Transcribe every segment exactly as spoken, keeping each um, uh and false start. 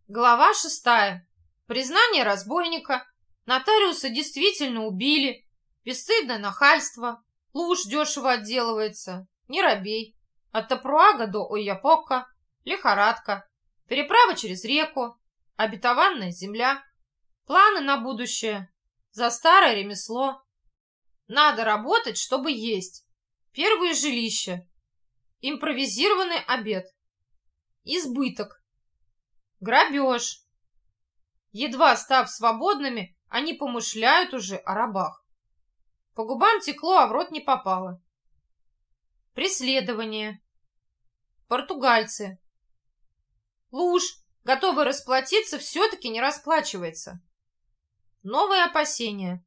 Глава шестая. Признание разбойника. Нотариуса действительно убили. Бесстыдное нахальство. Луж дешево отделывается. Не робей. От Тапруага до Ойяпока. Лихорадка. Переправа через реку. Обетованная земля. Планы на будущее. За старое ремесло. Надо работать, чтобы есть. Первое жилище. Импровизированный обед. Избыток. Грабеж. Едва став свободными, они помышляют уже о рабах. По губам текло, а в рот не попало. Преследование. Португальцы. Луж, готовый расплатиться, все-таки не расплачивается. Новые опасения.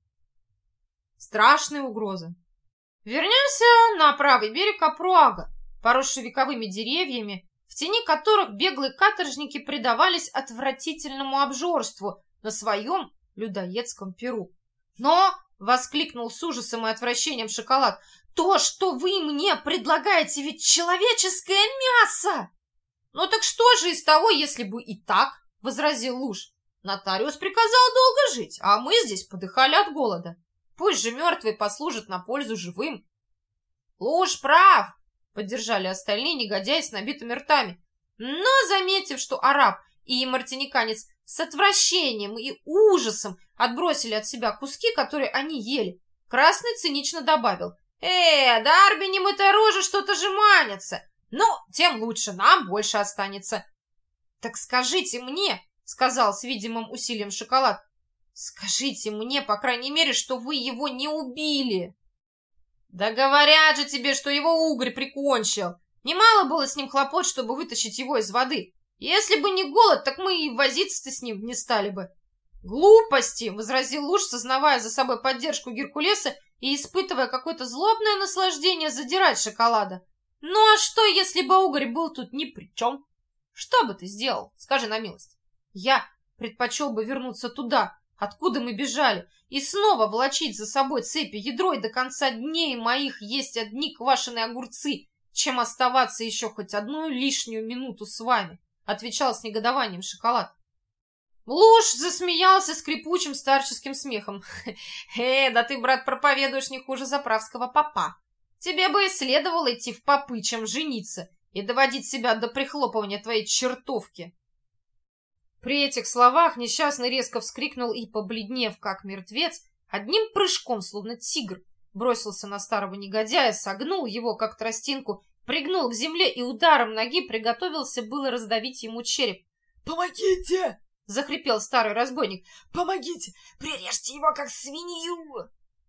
Страшные угрозы. Вернемся на правый берег Апруага, поросший вековыми деревьями, в тени которых беглые каторжники предавались отвратительному обжорству на своем людоедском перу. «Но!» — воскликнул с ужасом и отвращением Шоколад. «То, что вы мне предлагаете, ведь человеческое мясо!» «Ну так что же из того, если бы и так?» — возразил Луж. «Нотариус приказал долго жить, а мы здесь подыхали от голода. Пусть же мертвые послужат на пользу живым». «Луж прав!» — поддержали остальные негодяи с набитыми ртами. Но, заметив, что араб и мартиниканец с отвращением и ужасом отбросили от себя куски, которые они ели, Красный цинично добавил: «Э, Дарби, не мытой рожи что-то же манится. Ну, тем лучше, нам больше останется». «Так скажите мне», — сказал с видимым усилием Шоколад, «скажите мне, по крайней мере, что вы его не убили». «Да говорят же тебе, что его угорь прикончил. Немало было с ним хлопот, чтобы вытащить его из воды. Если бы не голод, так мы и возиться-то с ним не стали бы». «Глупости!» — возразил Луж, сознавая за собой поддержку Геркулеса и испытывая какое-то злобное наслаждение задирать Шоколада. «Ну а что, если бы угорь был тут ни при чем? Что бы ты сделал? Скажи на милость. Я предпочел бы вернуться туда, откуда мы бежали, и снова волочить за собой цепи ядро и до конца дней моих есть одни квашеные огурцы, чем оставаться еще хоть одну лишнюю минуту с вами», — отвечал с негодованием Шоколад. Луж засмеялся скрипучим старческим смехом. «Э, да ты, брат, проповедуешь не хуже заправского попа. Тебе бы и следовало идти в попы, чем жениться, и доводить себя до прихлопывания твоей чертовки». При этих словах несчастный резко вскрикнул и, побледнев как мертвец, одним прыжком, словно тигр, бросился на старого негодяя, согнул его, как тростинку, пригнул к земле и ударом ноги приготовился было раздавить ему череп. «Помогите!» — захрипел старый разбойник. «Помогите! Прирежьте его, как свинью!»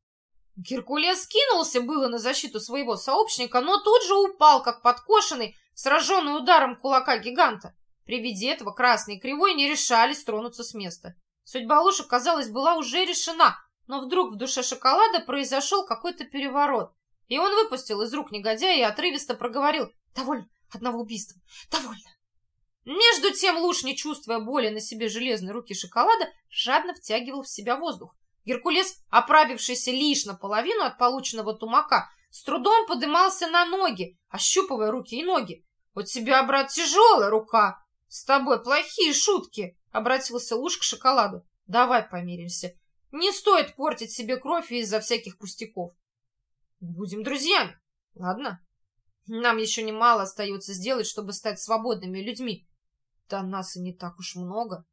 Геркулес кинулся было на защиту своего сообщника, но тут же упал, как подкошенный, сраженный ударом кулака гиганта. При виде этого Красный и Кривой не решались тронуться с места. Судьба Лужа, казалось, была уже решена, но вдруг в душе Шоколада произошел какой-то переворот, и он выпустил из рук негодяя и отрывисто проговорил: «Довольно одного убийства! Довольно!» Между тем Луж, не чувствуя боли на себе железной руки Шоколада, жадно втягивал в себя воздух. Геркулес, оправившийся лишь наполовину от полученного тумака, с трудом подымался на ноги, ощупывая руки и ноги. «У тебя, брат, тяжелая рука! С тобой плохие шутки!» — обратился Луж к Шоколаду. «Давай помиримся. Не стоит портить себе кровь из-за всяких пустяков. Будем друзьями, ладно? Нам еще немало остается сделать, чтобы стать свободными людьми. Да нас и не так уж много».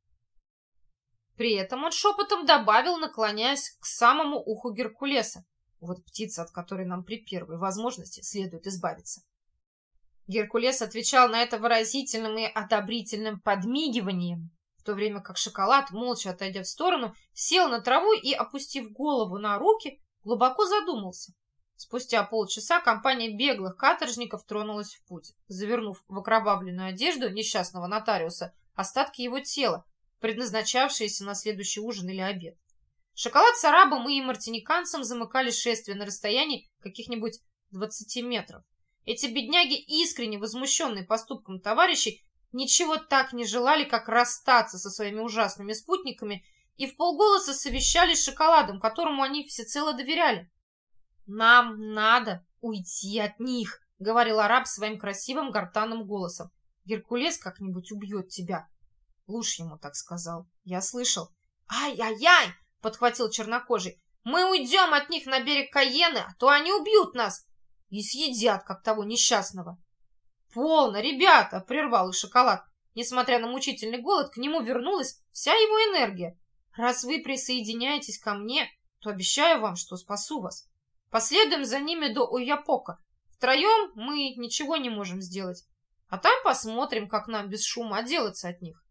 При этом он шепотом добавил, наклоняясь к самому уху Геркулеса: «Вот птица, от которой нам при первой возможности следует избавиться». Геркулес отвечал на это выразительным и одобрительным подмигиванием, в то время как Шоколад, молча отойдя в сторону, сел на траву и, опустив голову на руки, глубоко задумался. Спустя полчаса компания беглых каторжников тронулась в путь, завернув в окровавленную одежду несчастного нотариуса остатки его тела, предназначавшиеся на следующий ужин или обед. Шоколад с арабом и мартиниканцем замыкали шествие на расстоянии каких-нибудь двадцати метров. Эти бедняги, искренне возмущенные поступком товарищей, ничего так не желали, как расстаться со своими ужасными спутниками, и вполголоса совещались с Шоколадом, которому они всецело доверяли. «Нам надо уйти от них», — говорил араб своим красивым гортанным голосом. «Геркулес как-нибудь убьет тебя». Луж ему так сказал. Я слышал. «Ай-яй-яй!» — подхватил чернокожий. «Мы уйдем от них на берег Каены, а то они убьют нас и съедят, как того несчастного». «Полно, ребята!» — прервал их Шоколад. Несмотря на мучительный голод, к нему вернулась вся его энергия. «Раз вы присоединяетесь ко мне, то обещаю вам, что спасу вас. Последуем за ними до Ойяпока. Втроем мы ничего не можем сделать. А там посмотрим, как нам без шума отделаться от них.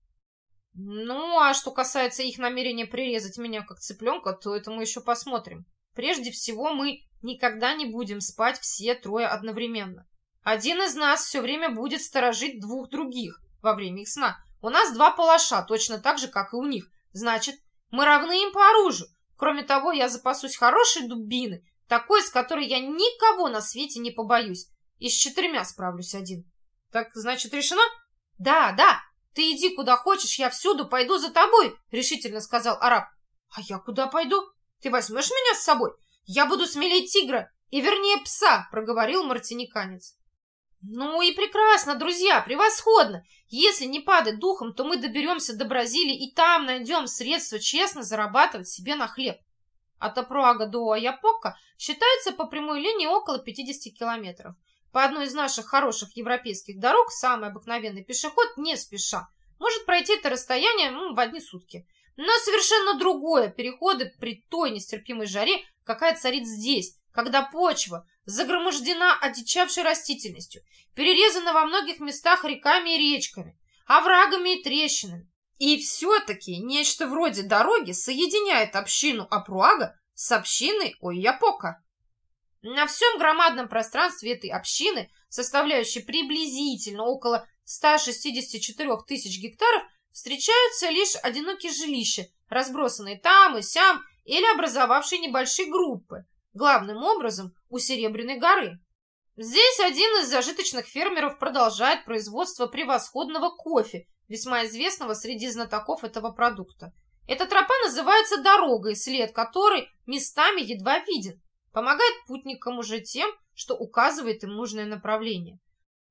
Ну, а что касается их намерения прирезать меня как цыпленка, то это мы еще посмотрим. Прежде всего, мы никогда не будем спать все трое одновременно. Один из нас все время будет сторожить двух других во время их сна. У нас два палаша, точно так же, как и у них. Значит, мы равны им по оружию. Кроме того, я запасусь хорошей дубиной, такой, с которой я никого на свете не побоюсь. И с четырьмя справлюсь один. Так, значит, решено? Да, да. Ты иди куда хочешь, я всюду пойду за тобой, решительно сказал араб. А я куда пойду? Ты возьмешь меня с собой? Я буду смелее тигра, и вернее пса, проговорил мартиниканец. Ну и прекрасно, друзья, превосходно. Если не падать духом, то мы доберемся до Бразилии и там найдем средства честно зарабатывать себе на хлеб. От Апруага до Ойяпока считается по прямой линии около пятидесяти километров. По одной из наших хороших европейских дорог самый обыкновенный пешеход не спеша может пройти это расстояние ну, в одни сутки. Но совершенно другое переходы при той нестерпимой жаре, какая царит здесь, когда почва загромождена одичавшей растительностью, перерезана во многих местах реками и речками, оврагами и трещинами. И все-таки нечто вроде дороги соединяет общину Апруага с общиной Ойяпока. На всем громадном пространстве этой общины, составляющей приблизительно около ста шестидесяти четырёх тысяч гектаров, встречаются лишь одинокие жилища, разбросанные там и сям или образовавшие небольшие группы, главным образом у Серебряной горы. Здесь один из зажиточных фермеров продолжает производство превосходного кофе, весьма известного среди знатоков этого продукта. Эта тропа называется дорогой, след которой местами едва виден. Помогает путникам уже тем, что указывает им нужное направление.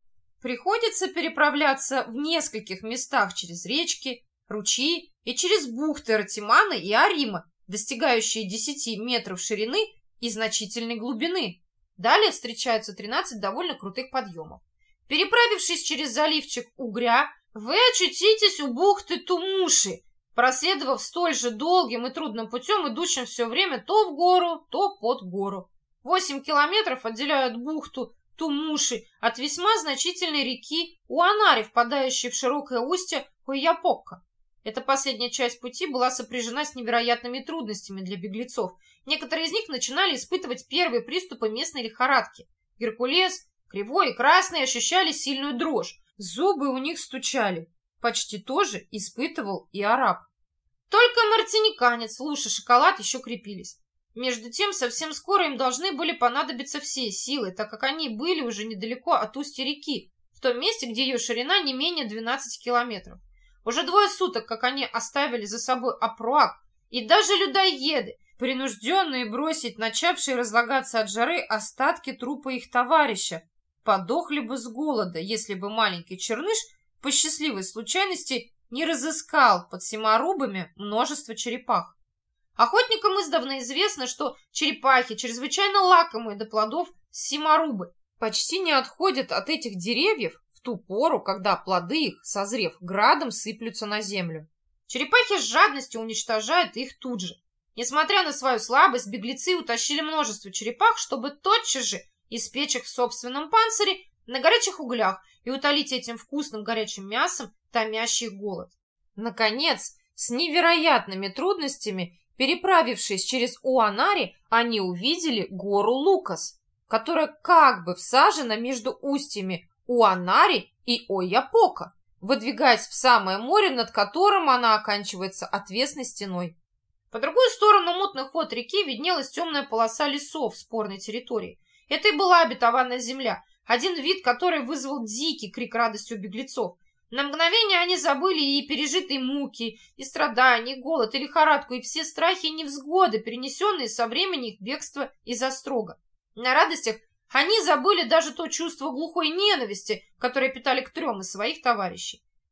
Приходится переправляться в нескольких местах через речки, ручьи и через бухты Ратимана и Арима, достигающие десяти метров ширины и значительной глубины. Далее встречаются тринадцать довольно крутых подъемов. Переправившись через заливчик Угря, вы очутитесь у бухты Тумуши, проследовав столь же долгим и трудным путем, идущим все время то в гору, то под гору. Восемь километров отделяют бухту Тумуши от весьма значительной реки Уанари, впадающей в широкое устье Ойяпока. Эта последняя часть пути была сопряжена с невероятными трудностями для беглецов. Некоторые из них начинали испытывать первые приступы местной лихорадки. Геркулес, Кривой и Красный ощущали сильную дрожь. Зубы у них стучали. Почти то же испытывал и араб. Только мартиниканец, Луж и Шоколад еще крепились. Между тем, совсем скоро им должны были понадобиться все силы, так как они были уже недалеко от устья реки, в том месте, где ее ширина не менее двенадцати километров. Уже двое суток, как они оставили за собой Апруаг, и даже людоеды, принужденные бросить начавшие разлагаться от жары остатки трупа их товарища, подохли бы с голода, если бы маленький черныш по счастливой случайности не разыскал под Семарубами множество черепах. Охотникам издавна известно, что черепахи, чрезвычайно лакомые до плодов Семарубы, почти не отходят от этих деревьев в ту пору, когда плоды их, созрев, градом сыплются на землю. Черепахи с жадностью уничтожают их тут же. Несмотря на свою слабость, беглецы утащили множество черепах, чтобы тотчас же испечь их в собственном панцире на горячих углях и утолить этим вкусным горячим мясом томящий голод. Наконец, с невероятными трудностями, переправившись через Уанари, они увидели гору Лукас, которая как бы всажена между устьями Уанари и Ойяпока, выдвигаясь в самое море, над которым она оканчивается отвесной стеной. По другую сторону мутных вод реки виднелась темная полоса лесов спорной территории. Это и была обетованная земля, один вид которой вызвал дикий крик радости у беглецов. На мгновение они забыли и пережитые муки, и страдания, и голод, и лихорадку, и все страхи и невзгоды, перенесенные со времени их бегства из острога. На радостях они забыли даже то чувство глухой ненависти, которое питали к трем из своих товарищей.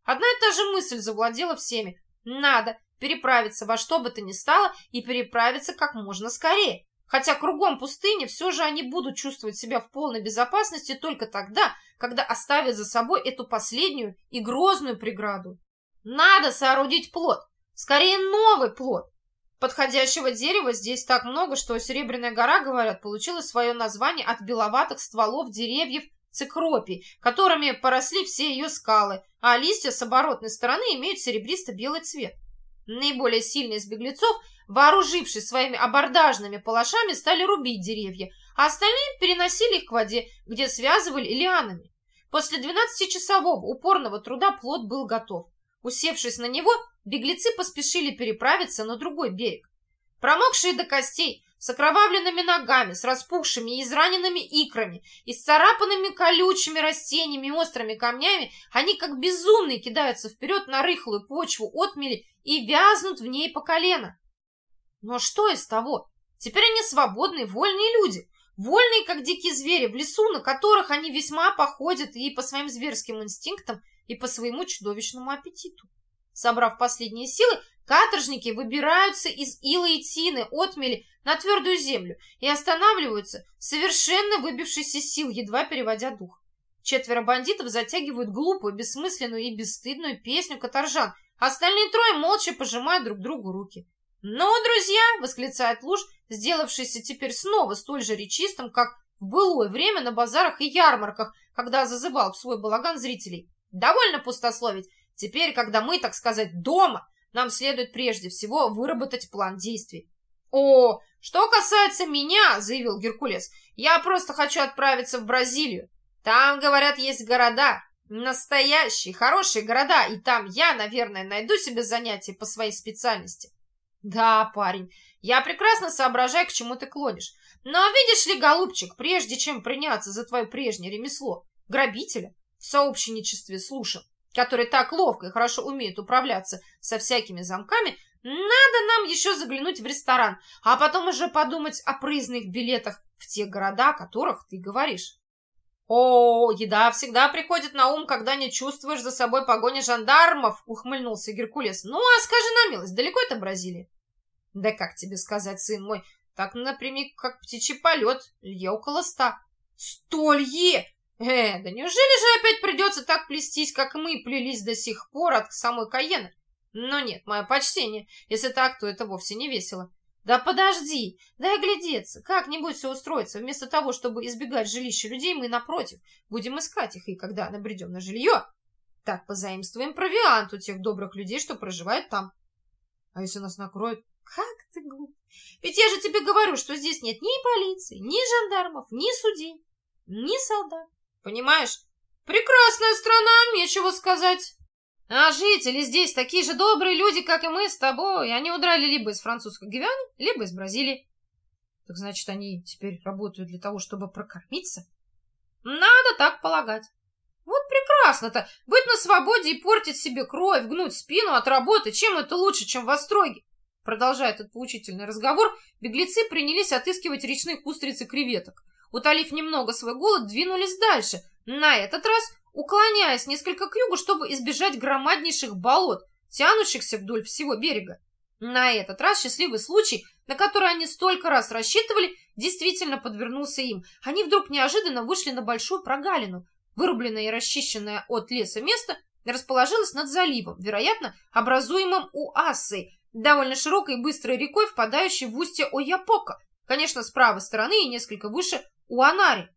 Одна и та же мысль завладела всеми. Надо переправиться во что бы то ни стало и переправиться как можно скорее. Хотя кругом пустыни, все же они будут чувствовать себя в полной безопасности только тогда, когда оставят за собой эту последнюю и грозную преграду. Надо соорудить плот, скорее новый плот. Подходящего дерева здесь так много, что Серебряная гора, говорят, получила свое название от беловатых стволов деревьев цикропий, которыми поросли все ее скалы, а листья с оборотной стороны имеют серебристо-белый цвет. Наиболее сильные из беглецов, вооружившись своими абордажными палашами, стали рубить деревья, а остальные переносили их к воде, где связывали лианами. После двенадцатичасового упорного труда плот был готов. Усевшись на него, беглецы поспешили переправиться на другой берег. Промокшие до костей, с окровавленными ногами, с распухшими и израненными икрами, и с царапанными колючими растениями и острыми камнями, они как безумные кидаются вперед на рыхлую почву отмели и вязнут в ней по колено. Но что из того? Теперь они свободные, вольные люди, вольные, как дикие звери в лесу, на которых они весьма походят и по своим зверским инстинктам, и по своему чудовищному аппетиту. Собрав последние силы, каторжники выбираются из ила и тины, отмели на твердую землю и останавливаются, совершенно выбившись из сил, едва переводя дух. Четверо бандитов затягивают глупую, бессмысленную и бесстыдную песню каторжан, а остальные трое молча пожимают друг другу руки. «Ну, друзья!» — восклицает Луж, сделавшийся теперь снова столь же речистым, как в былое время на базарах и ярмарках, когда зазывал в свой балаган зрителей. «Довольно пустословить. Теперь, когда мы, так сказать, дома, нам следует прежде всего выработать план действий». «О, что касается меня, — заявил Геркулес, — я просто хочу отправиться в Бразилию. Там, говорят, есть города, настоящие, хорошие города, и там я, наверное, найду себе занятие по своей специальности». «Да, парень, я прекрасно соображаю, к чему ты клонишь. Но видишь ли, голубчик, прежде чем приняться за твое прежнее ремесло, грабителя, в сообщничестве с Лушем, который так ловко и хорошо умеет управляться со всякими замками, надо нам еще заглянуть в ресторан, а потом уже подумать о проездных билетах в те города, о которых ты говоришь». «О, еда всегда приходит на ум, когда не чувствуешь за собой погони жандармов», — ухмыльнулся Геркулес. «Ну, а скажи на милость, далеко это Бразилия?» «Да как тебе сказать, сын мой, так напрямик, как птичий полет, лье около ста». «Сто лье! Э, да неужели же опять придется так плестись, как мы плелись до сих пор от самой Каены? Но нет, мое почтение, если так, то это вовсе не весело». «Да подожди, дай глядеться, как-нибудь все устроится. Вместо того, чтобы избегать жилища людей, мы, напротив, будем искать их, и когда набредем на жилье, так позаимствуем провиант у тех добрых людей, что проживают там». «А если нас накроют?» «Как ты глуп! Ведь я же тебе говорю, что здесь нет ни полиции, ни жандармов, ни судей, ни солдат. Понимаешь? Прекрасная страна, нечего сказать. А жители здесь такие же добрые люди, как и мы с тобой. Они удрали либо из французской Гвианы, либо из Бразилии». «Так значит, они теперь работают для того, чтобы прокормиться?» «Надо так полагать». «Вот прекрасно-то! Быть на свободе и портить себе кровь, гнуть спину от работы. Чем это лучше, чем в остроге?» Продолжая этот поучительный разговор, беглецы принялись отыскивать речных устриц и креветок. Утолив немного свой голод, двинулись дальше, на этот раз уклоняясь несколько к югу, чтобы избежать громаднейших болот, тянущихся вдоль всего берега. На этот раз счастливый случай, на который они столько раз рассчитывали, действительно подвернулся им. Они вдруг неожиданно вышли на большую прогалину. Вырубленное и расчищенное от леса место расположилось над заливом, вероятно, образуемым Уассой, довольно широкой и быстрой рекой, впадающей в устье Ойяпока, конечно, с правой стороны и несколько выше Уанари.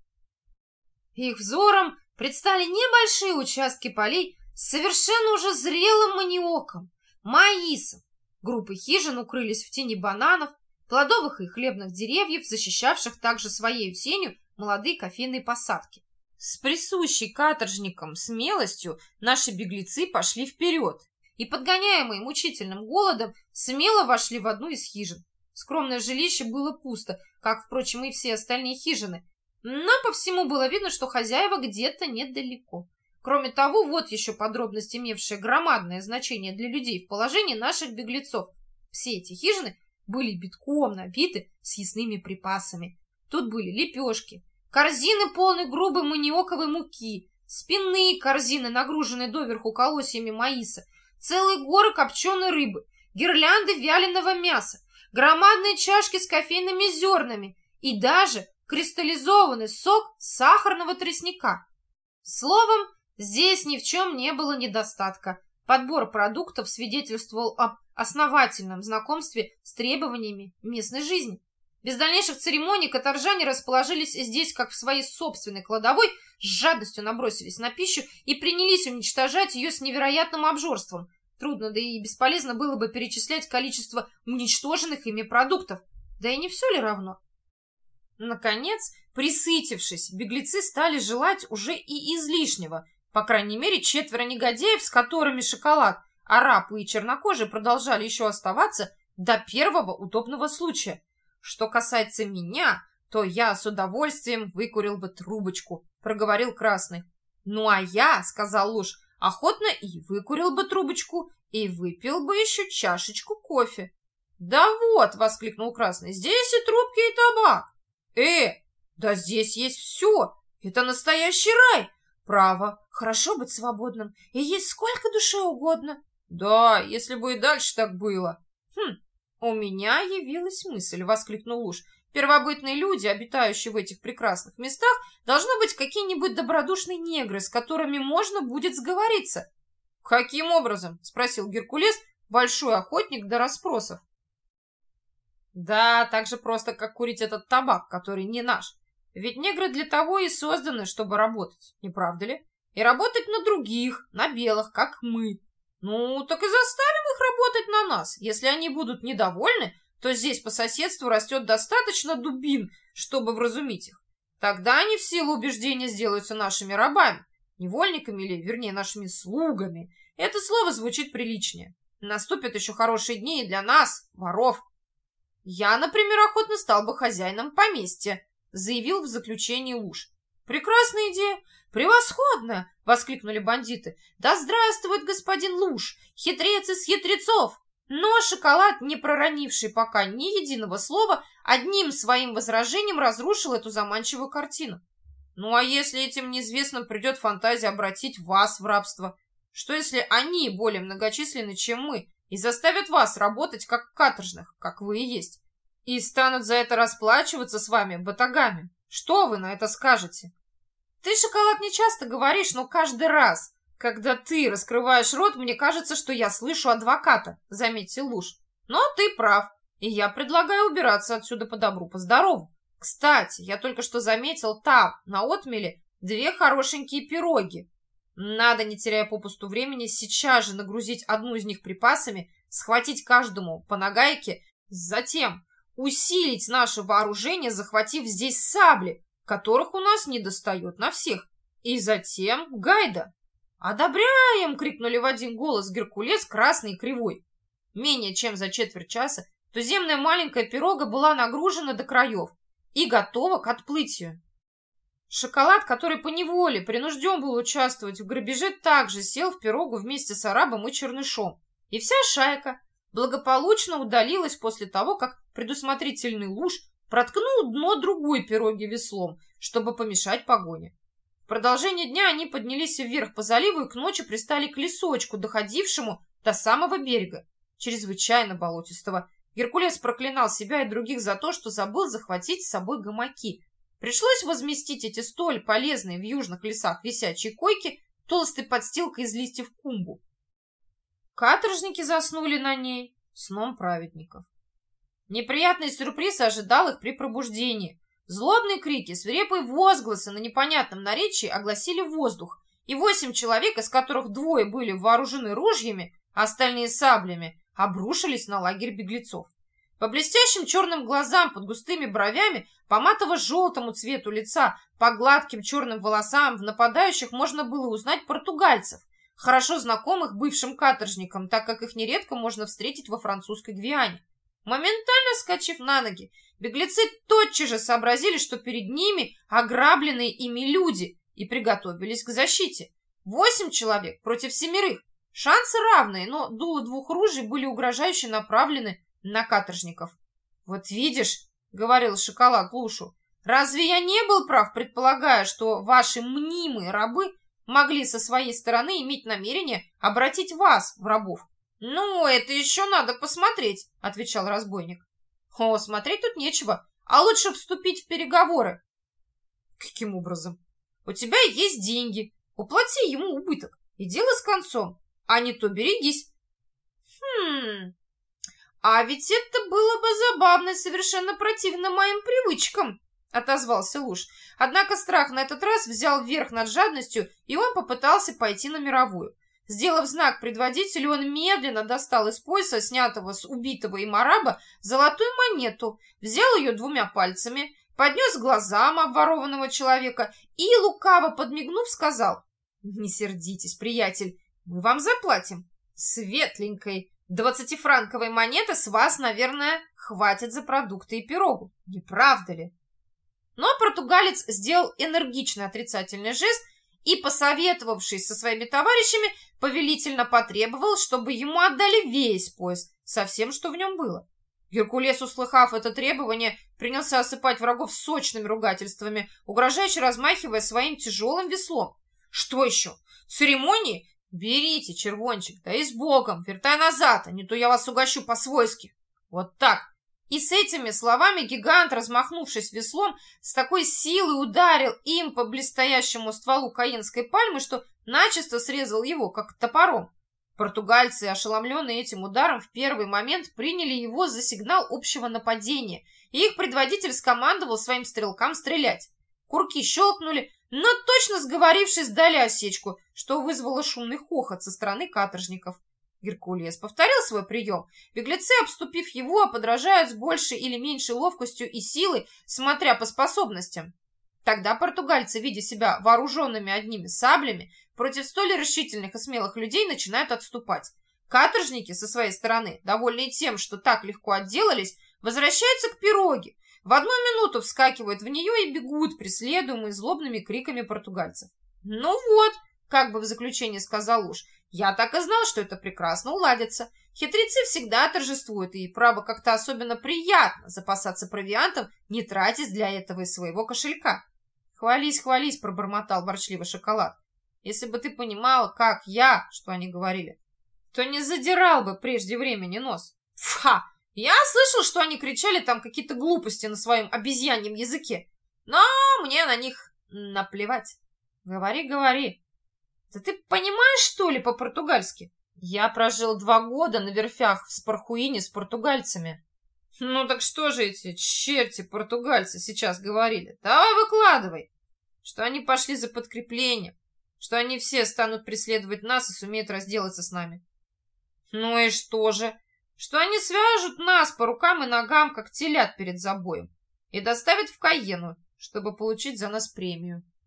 Их взором предстали небольшие участки полей с совершенно уже зрелым маниоком, маисом. Группы хижин укрылись в тени бананов, плодовых и хлебных деревьев, защищавших также своей тенью молодые кофейные посадки. С присущей каторжникам смелостью наши беглецы пошли вперед и, подгоняемые мучительным голодом, смело вошли в одну из хижин. Скромное жилище было пусто, как, впрочем, и все остальные хижины, но по всему было видно, что хозяева где-то недалеко. Кроме того, вот еще подробность, имевшая громадное значение для людей в положении наших беглецов. Все эти хижины были битком набиты съестными припасами. Тут были лепешки, корзины полные грубой маниоковой муки, спинные корзины, нагруженные доверху колосьями маиса, целые горы копченой рыбы, гирлянды вяленого мяса, громадные чашки с кофейными зернами и даже кристаллизованный сок сахарного тростника. Словом, здесь ни в чем не было недостатка. Подбор продуктов свидетельствовал об основательном знакомстве с требованиями местной жизни. Без дальнейших церемоний каторжане расположились здесь, как в своей собственной кладовой, с жадностью набросились на пищу и принялись уничтожать ее с невероятным обжорством. Трудно, да и бесполезно было бы перечислять количество уничтоженных ими продуктов. Да и не все ли равно? Наконец, присытившись, беглецы стали желать уже и излишнего. По крайней мере, четверо негодяев, с которыми Шоколад, арабы и чернокожие продолжали еще оставаться до первого удобного случая. Что касается меня, то я с удовольствием выкурил бы трубочку, проговорил Красный. Ну а я, сказал Луж, охотно и выкурил бы трубочку, и выпил бы еще чашечку кофе. Да вот, воскликнул Красный, здесь и трубки, и табак. Э, да здесь есть все, это настоящий рай. Право, хорошо быть свободным, и есть сколько душе угодно. Да, если бы и дальше так было. Хм, у меня явилась мысль, воскликнул Луж. Первобытные люди, обитающие в этих прекрасных местах, должны быть какие-нибудь добродушные негры, с которыми можно будет сговориться. Каким образом? Спросил Геркулес, большой охотник до расспросов. Да, так же просто, как курить этот табак, который не наш. Ведь негры для того и созданы, чтобы работать, не правда ли? И работать на других, на белых, как мы. Ну, так и заставим их работать на нас. Если они будут недовольны, то здесь по соседству растет достаточно дубин, чтобы вразумить их. Тогда они в силу убеждения сделаются нашими рабами, невольниками или, вернее, нашими слугами. Это слово звучит приличнее. Наступят еще хорошие дни и для нас, воров. Я, например, охотно стал бы хозяином поместья, заявил в заключении Луж. Прекрасная идея, превосходная, воскликнули бандиты. Да здравствует господин Луж, хитрец из хитрецов! Но Шоколад, не проронивший пока ни единого слова, одним своим возражением разрушил эту заманчивую картину. Ну а если этим неизвестным придет фантазия обратить вас в рабство? Что если они более многочисленны, чем мы, и заставят вас работать как каторжных, как вы и есть, и станут за это расплачиваться с вами батагами? Что вы на это скажете? Ты, Шоколад, не часто говоришь, но каждый раз, когда ты раскрываешь рот, мне кажется, что я слышу адвоката, заметил Луж. Но ты прав, и я предлагаю убираться отсюда по добру, по здорову. Кстати, я только что заметил там, на отмеле, две хорошенькие пироги. Надо, не теряя попусту времени, сейчас же нагрузить одну из них припасами, схватить каждому по нагайке, затем усилить наше вооружение, захватив здесь сабли, которых у нас не достает на всех, и затем гайда. «Одобряем!» — крикнули в один голос Геркулес, Красный и Кривой. Менее чем за четверть часа туземная маленькая пирога была нагружена до краев и готова к отплытию. Шоколад, который поневоле принужден был участвовать в грабеже, также сел в пирогу вместе с арабом и чернышом, и вся шайка благополучно удалилась после того, как предусмотрительный Луж проткнул дно другой пироги веслом, чтобы помешать погоне. В продолжение дня они поднялись вверх по заливу и к ночи пристали к лесочку, доходившему до самого берега, чрезвычайно болотистого. Геркулес проклинал себя и других за то, что забыл захватить с собой гамаки. Пришлось возместить эти столь полезные в южных лесах висячие койки толстой подстилкой из листьев кумбу. Каторжники заснули на ней сном праведников. Неприятный сюрприз ожидал их при пробуждении. Злобные крики, свирепые возгласы на непонятном наречии огласили воздух, и восемь человек, из которых двое были вооружены ружьями, а остальные саблями, обрушились на лагерь беглецов. По блестящим черным глазам, под густыми бровями, по матово-желтому цвету лица, по гладким черным волосам в нападающих можно было узнать португальцев, хорошо знакомых бывшим каторжникам, так как их нередко можно встретить во французской Гвиане. Моментально вскочив на ноги, беглецы тотчас же сообразили, что перед ними ограбленные ими люди, и приготовились к защите. Восемь человек против семерых. Шансы равные, но дула двух ружей были угрожающе направлены на каторжников. «Вот видишь, — говорил Шоколад Лушу, — разве я не был прав, предполагая, что ваши мнимые рабы могли со своей стороны иметь намерение обратить вас в рабов. «Ну, это еще надо посмотреть», — отвечал разбойник. «О, смотреть тут нечего, а лучше вступить в переговоры». «Каким образом?» «У тебя есть деньги, уплати ему убыток, и дело с концом, а не то берегись». «Хм, а ведь это было бы забавно и совершенно противно моим привычкам», — отозвался Луж. Однако страх на этот раз взял верх над жадностью, и он попытался пойти на мировую. Сделав знак предводителю, он медленно достал из пояса, снятого с убитого им араба, золотую монету, взял ее двумя пальцами, поднес к глазам обворованного человека и, лукаво подмигнув, сказал: «Не сердитесь, приятель, мы вам заплатим. Светленькой двадцатифранковой монеты с вас, наверное, хватит за продукты и пирогу, не правда ли?» Но португалец сделал энергичный отрицательный жест и, посоветовавшись со своими товарищами, повелительно потребовал, чтобы ему отдали весь пояс со всем, что в нем было. Геркулес, услыхав это требование, принялся осыпать врагов сочными ругательствами, угрожающе размахивая своим тяжелым веслом. «Что еще? Церемонии? Берите, червончик, да и с Богом, вертай назад, а не то я вас угощу по-свойски. Вот так!» И с этими словами гигант, размахнувшись веслом, с такой силой ударил им по блестящему стволу каенской пальмы, что начисто срезал его, как топором. Португальцы, ошеломленные этим ударом, в первый момент приняли его за сигнал общего нападения, и их предводитель скомандовал своим стрелкам стрелять. Курки щелкнули, но, точно сговорившись, дали осечку, что вызвало шумный хохот со стороны каторжников. Геркулес повторил свой прием. Беглецы, обступив его, подражают с большей или меньшей ловкостью и силой, смотря по способностям. Тогда португальцы, видя себя вооруженными одними саблями, против столь решительных и смелых людей начинают отступать. Каторжники, со своей стороны, довольные тем, что так легко отделались, возвращаются к пироге, в одну минуту вскакивают в нее и бегут, преследуемые злобными криками португальцев. «Ну вот», — как бы в заключение сказал Луж, — «я так и знал, что это прекрасно уладится. Хитрецы всегда торжествуют, и, право, как-то особенно приятно запасаться провиантом, не тратясь для этого из своего кошелька». «Хвались, хвались», — пробормотал ворчливо Шоколад. «Если бы ты понимала, как я, что они говорили, то не задирал бы прежде времени нос». «Фа! Я слышал, что они кричали там какие-то глупости на своем обезьяньем языке, но мне на них наплевать». «Говори, говори». «Да ты понимаешь, что ли, по-португальски? Я прожил два года на верфях в Спархуине с португальцами». «Ну так что же эти черти-португальцы сейчас говорили? Давай выкладывай, что они пошли за подкреплением, что они все станут преследовать нас и сумеют разделаться с нами». «Ну и что же? Что они свяжут нас по рукам и ногам, как телят перед забоем, и доставят в Каену, чтобы получить за нас премию».